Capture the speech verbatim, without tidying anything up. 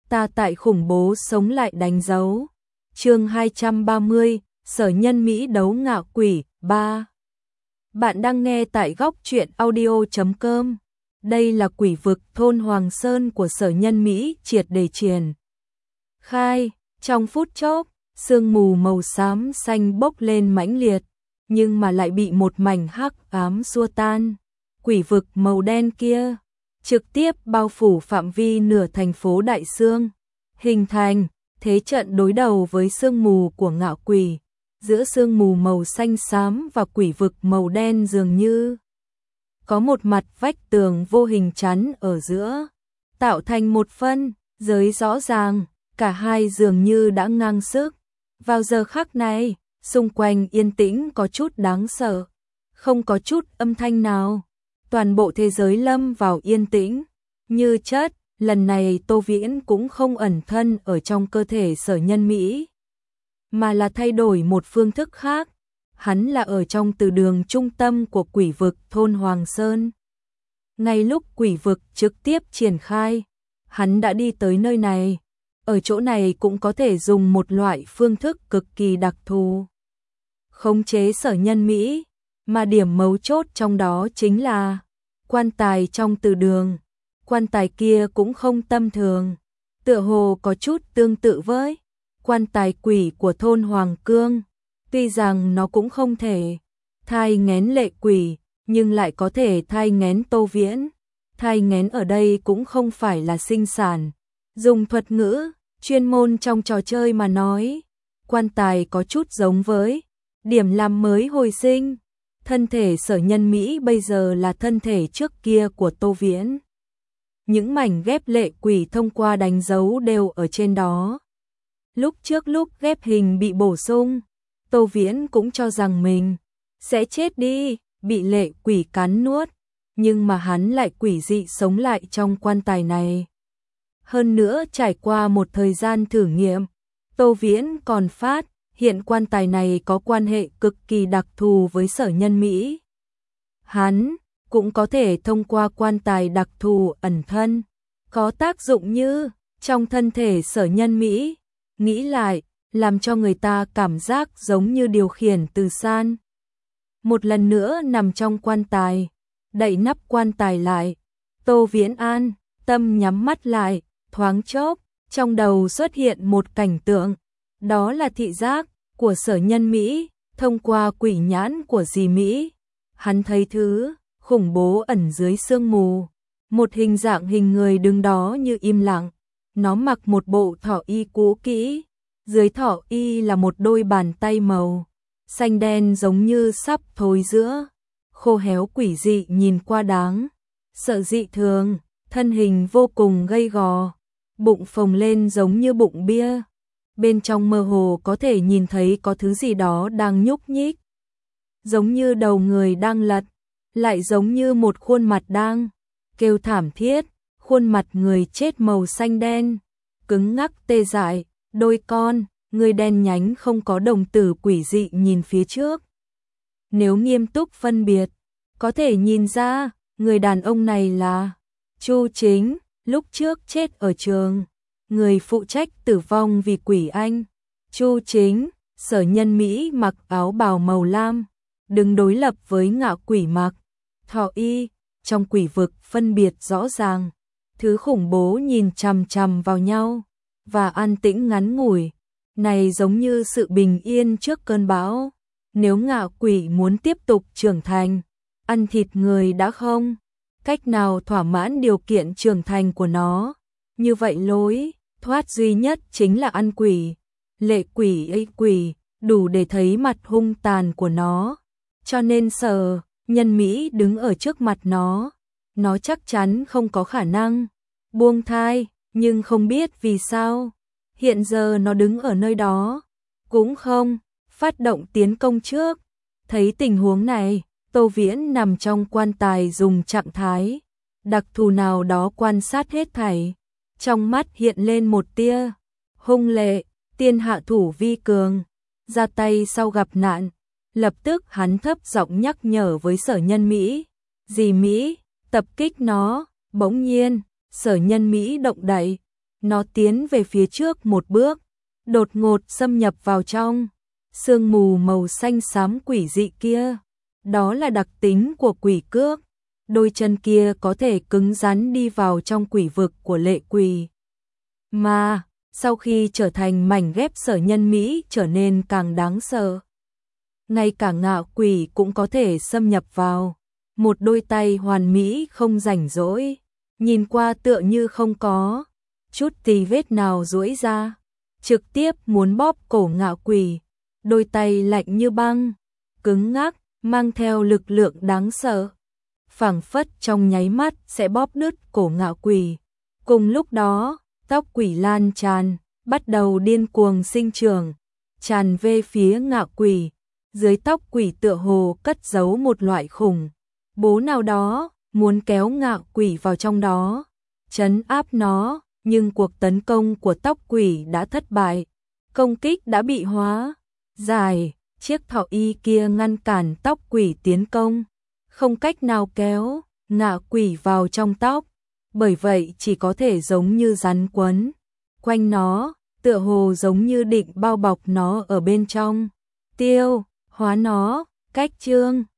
ta tại khủng bố sống lại đánh dấu. Chương hai trăm ba mươi, Sở Nhân Mỹ đấu ngạo quỷ ba. Bạn đang nghe tại góc truyện audio chấm com. Đây là quỷ vực thôn Hoàng Sơn của Sở Nhân Mỹ triệt để triển khai, trong phút chốc, sương mù màu xám xanh bốc lên mãnh liệt, nhưng mà lại bị một mảnh hắc ám xua tan. Quỷ vực màu đen kia trực tiếp bao phủ phạm vi nửa thành phố Đại Sương, hình thành thế trận đối đầu với sương mù của ngạo quỷ. Giữa sương mù màu xanh xám và quỷ vực màu đen dường như có một mặt vách tường vô hình chắn ở giữa, tạo thành một phân giới rõ ràng, cả hai dường như đã ngang sức. Vào giờ khắc này, xung quanh yên tĩnh có chút đáng sợ, không có chút âm thanh nào. Toàn bộ thế giới lâm vào yên tĩnh, như chất. Lần này Tô Viễn cũng không ẩn thân ở trong cơ thể Sở Nhân Mỹ, mà là thay đổi một phương thức khác. Hắn là ở trong từ đường trung tâm của quỷ vực thôn Hoàng Sơn. Ngay lúc quỷ vực trực tiếp triển khai, hắn đã đi tới nơi này. Ở chỗ này cũng có thể dùng một loại phương thức cực kỳ đặc thù khống chế Sở Nhân Mỹ, mà điểm mấu chốt trong đó chính là quan tài trong từ đường. Quan tài kia cũng không tầm thường, tựa hồ có chút tương tự với quan tài quỷ của thôn Hoàng Cương. Tuy rằng nó cũng không thể thai nghén lệ quỷ, nhưng lại có thể thai nghén Tô Viễn. Thai nghén ở đây cũng không phải là sinh sản. Dùng thuật ngữ chuyên môn trong trò chơi mà nói, quan tài có chút giống với điểm làm mới hồi sinh. Thân thể Sở Nhân Mỹ bây giờ là thân thể trước kia của Tô Viễn. Những mảnh ghép lệ quỷ thông qua đánh dấu đều ở trên đó. Lúc trước lúc ghép hình bị bổ sung, Tô Viễn cũng cho rằng mình sẽ chết đi, bị lệ quỷ cắn nuốt, nhưng mà hắn lại quỷ dị sống lại trong quan tài này. Hơn nữa trải qua một thời gian thử nghiệm, Tô Viễn còn phát hiện quan tài này có quan hệ cực kỳ đặc thù với Sở Nhân Mỹ. Hắn cũng có thể thông qua quan tài đặc thù ẩn thân, có tác dụng như trong thân thể Sở Nhân Mỹ. Nghĩ lại, làm cho người ta cảm giác giống như điều khiển từ san. Một lần nữa nằm trong quan tài, đậy nắp quan tài lại, Tô Viễn an tâm nhắm mắt lại, thoáng chốc, trong đầu xuất hiện một cảnh tượng, đó là thị giác của Sở Nhân Mỹ, thông qua quỷ nhãn của dì Mỹ. Hắn thấy thứ khủng bố ẩn dưới sương mù, một hình dạng hình người đứng đó như im lặng. Nó mặc một bộ thọ y cũ kỹ, dưới thọ y là một đôi bàn tay màu xanh đen giống như sắp thối giữa, khô héo quỷ dị nhìn qua đáng sợ dị thường, thân hình vô cùng gầy gò, bụng phồng lên giống như bụng bia. Bên trong mơ hồ có thể nhìn thấy có thứ gì đó đang nhúc nhích, giống như đầu người đang lật, lại giống như một khuôn mặt đang kêu thảm thiết. Khuôn mặt người chết màu xanh đen, cứng ngắc tê dại, đôi con người đen nhánh không có đồng tử quỷ dị nhìn phía trước. Nếu nghiêm túc phân biệt, có thể nhìn ra người đàn ông này là Chu Chính, lúc trước chết ở trường, người phụ trách tử vong vì quỷ anh. Chu Chính, Sở Nhân Mỹ mặc áo bào màu lam, đứng đối lập với ngạo quỷ mặc thọ y. Trong quỷ vực phân biệt rõ ràng, thứ khủng bố nhìn chằm chằm vào nhau, và an tĩnh ngắn ngủi, này giống như sự bình yên trước cơn bão. Nếu ngạo quỷ muốn tiếp tục trưởng thành, ăn thịt người đã không cách nào thỏa mãn điều kiện trưởng thành của nó, như vậy lối thoát duy nhất chính là ăn quỷ. Lệ quỷ ấy quỷ, đủ để thấy mặt hung tàn của nó, cho nên Sở Nhân Mỹ đứng ở trước mặt nó, nó chắc chắn không có khả năng buông thai, nhưng không biết vì sao hiện giờ nó đứng ở nơi đó, cũng không phát động tiến công trước. Thấy tình huống này, Tô Viễn nằm trong quan tài dùng trạng thái đặc thù nào đó quan sát hết thảy, trong mắt hiện lên một tia hung lệ. Tiên hạ thủ vi cường, ra tay sau gặp nạn. Lập tức hắn thấp giọng nhắc nhở với Sở Nhân Mỹ, dì Mỹ, tập kích nó. Bỗng nhiên, Sở Nhân Mỹ động đậy, nó tiến về phía trước một bước, đột ngột xâm nhập vào trong sương mù màu xanh xám quỷ dị kia. Đó là đặc tính của quỷ cước, đôi chân kia có thể cứng rắn đi vào trong quỷ vực của lệ quỷ. Mà, sau khi trở thành mảnh ghép Sở Nhân Mỹ trở nên càng đáng sợ. Ngay cả ngạ quỷ cũng có thể xâm nhập vào. Một đôi tay hoàn mỹ không rảnh rỗi, nhìn qua tựa như không có chút tì vết nào duỗi ra, trực tiếp muốn bóp cổ ngạ quỷ. Đôi tay lạnh như băng, cứng ngắc, mang theo lực lượng đáng sợ, phảng phất trong nháy mắt sẽ bóp đứt cổ ngạ quỷ. Cùng lúc đó, tóc quỷ lan tràn, bắt đầu điên cuồng sinh trưởng, tràn về phía ngạ quỷ. Dưới tóc quỷ tựa hồ cất giấu một loại khủng bố nào đó, muốn kéo ngạ quỷ vào trong đó, trấn áp nó, nhưng cuộc tấn công của tóc quỷ đã thất bại. Công kích đã bị hóa giải, chiếc thọ y kia ngăn cản tóc quỷ tiến công, không cách nào kéo ngạ quỷ vào trong tóc, bởi vậy chỉ có thể giống như rắn quấn quanh nó, tựa hồ giống như định bao bọc nó ở bên trong, tiêu hóa nó. Cách chương